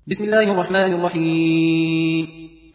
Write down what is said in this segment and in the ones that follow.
بسم الله الرحمن الرحيم.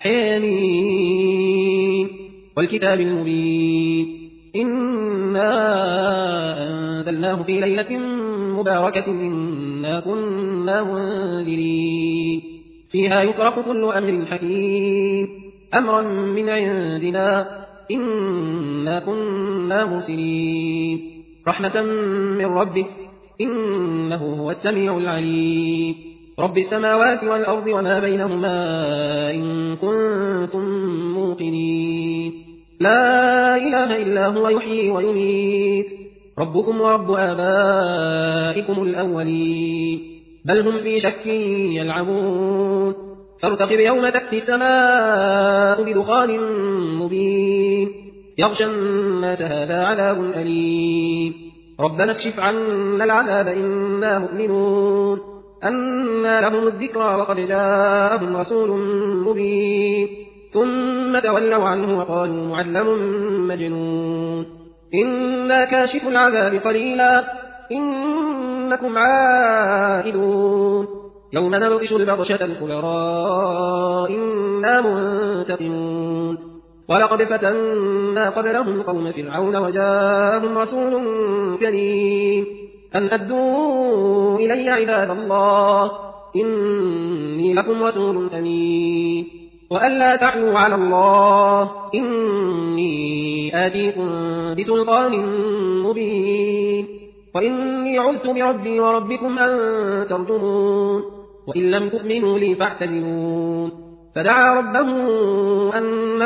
حميم والكتاب المبين. إنا أنزلناه في ليلة مباركة إنا كنا منذرين فيها يفرق كل أمر حكيم أمرا من عندنا إنا كنا مرسلين رحمة من ربك إنه هو السميع العليم رب السماوات والأرض وما بينهما إن كنتم موقنين لا إله إلا هو يحيي ويميت ربكم ورب آبائكم الأولين بل هم في شك يلعبون فارتقب يوم تأتي السماء بدخان مبين يغشى الناس هذا عذاب أليم ربنا اكشف عنا العذاب إنا مؤمنون أنى لهم الذكرى وقد جاءهم رسول مبين ثم تولوا عنه وقالوا معلم مجنون إنا كاشف العذاب قليلا إنكم عائدون يوم نبطش البطشة الكبرى إنا منتقمون ولقد فتنا قبلهم قوم فرعون وجاءهم رسول كريم أن أدوا إلي عباد الله إني لكم رسول أمين وأن لا تعلوا على الله إني آتيكم بسلطان مبين وإني عذت بربي وربكم أن ترجمون وإن لم تؤمنوا لي فاعتذرون فدعا ربه أن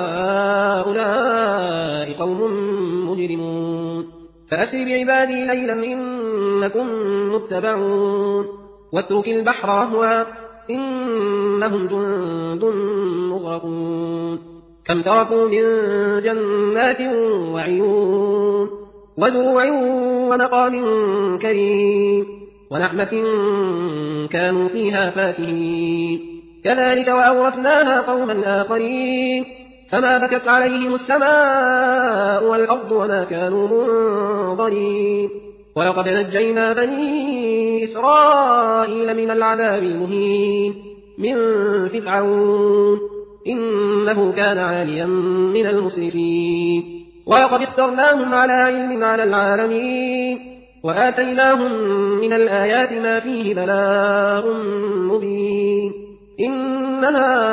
هؤلاء قوم مجرمون فأسر بعبادي ليلا إنكم متبعون واترك البحر رهوا إنهم جند مغرقون كم تركوا من جنات وعيون وزروع ونقام كريم ونعمة كانوا فيها فاكهين كذلك وأورثناها قوما آخرين فما بكت عليهم السماء والأرض وما كانوا منظرين ولقد نجينا بني إسرائيل من العذاب المهين من فرعون إنه كان عاليا من المسرفين ولقد اخترناهم على علم على العالمين وآتيناهم من الآيات ما فيه بلاء مبين إن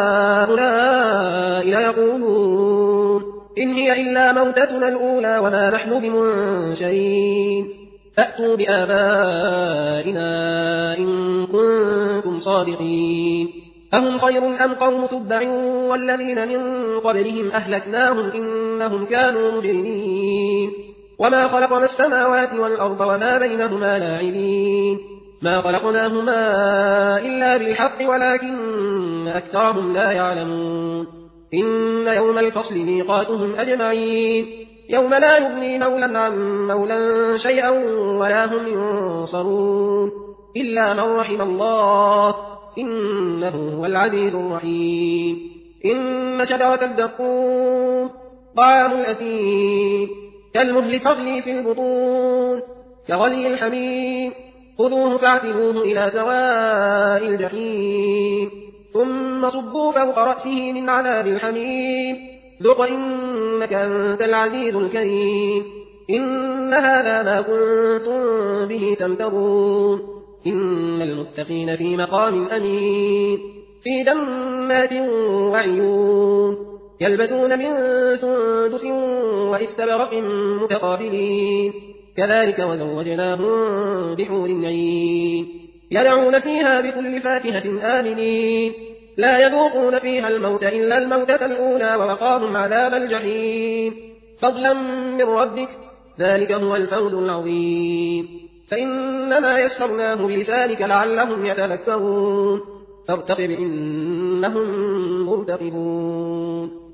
هؤلاء ليقولون إن هي إلا موتتنا الأولى وما نحن بمنشرين فأتوا بآبائنا إن كنتم صادقين أهم خير أم قوم تبع والذين من قبلهم أهلكناهم إنهم كانوا مجرمين وما خلقنا السماوات والأرض وما بينهما لاعبين ما خلقناهما إلا بالحق ولكن أكثرهم لا يعلمون إن يوم الفصل ميقاتهم أجمعين يوم لا يغني مولى عن مولى شيئا ولا هم ينصرون إلا من رحم الله إنه هو العزيز الرحيم إن شجرة الزقوم طعام الأثيم كالمهل تغلي في البطون كغلي الحميم خذوه فاعتلوه إلى سواء الجحيم ثم صبوا فوق رأسه من عذاب الحميم ذق إنك أنت العزيز الكريم إن هذا ما كنتم به تمترون إن المتقين في مقام أمين في جنات وعيون يلبسون من سندس واستبرق متقابلين كذلك وزوجناهم بحور عين يدعون فيها بكل فاكهة آمنين لا يذوقون فيها الموت إلا الموتة الأولى ووقاهم عذاب الجحيم فضلا من ربك ذلك هو الفوز العظيم فإنما يسرناه بلسانك لعلهم يتذكرون فارتقب إنهم مرتقبون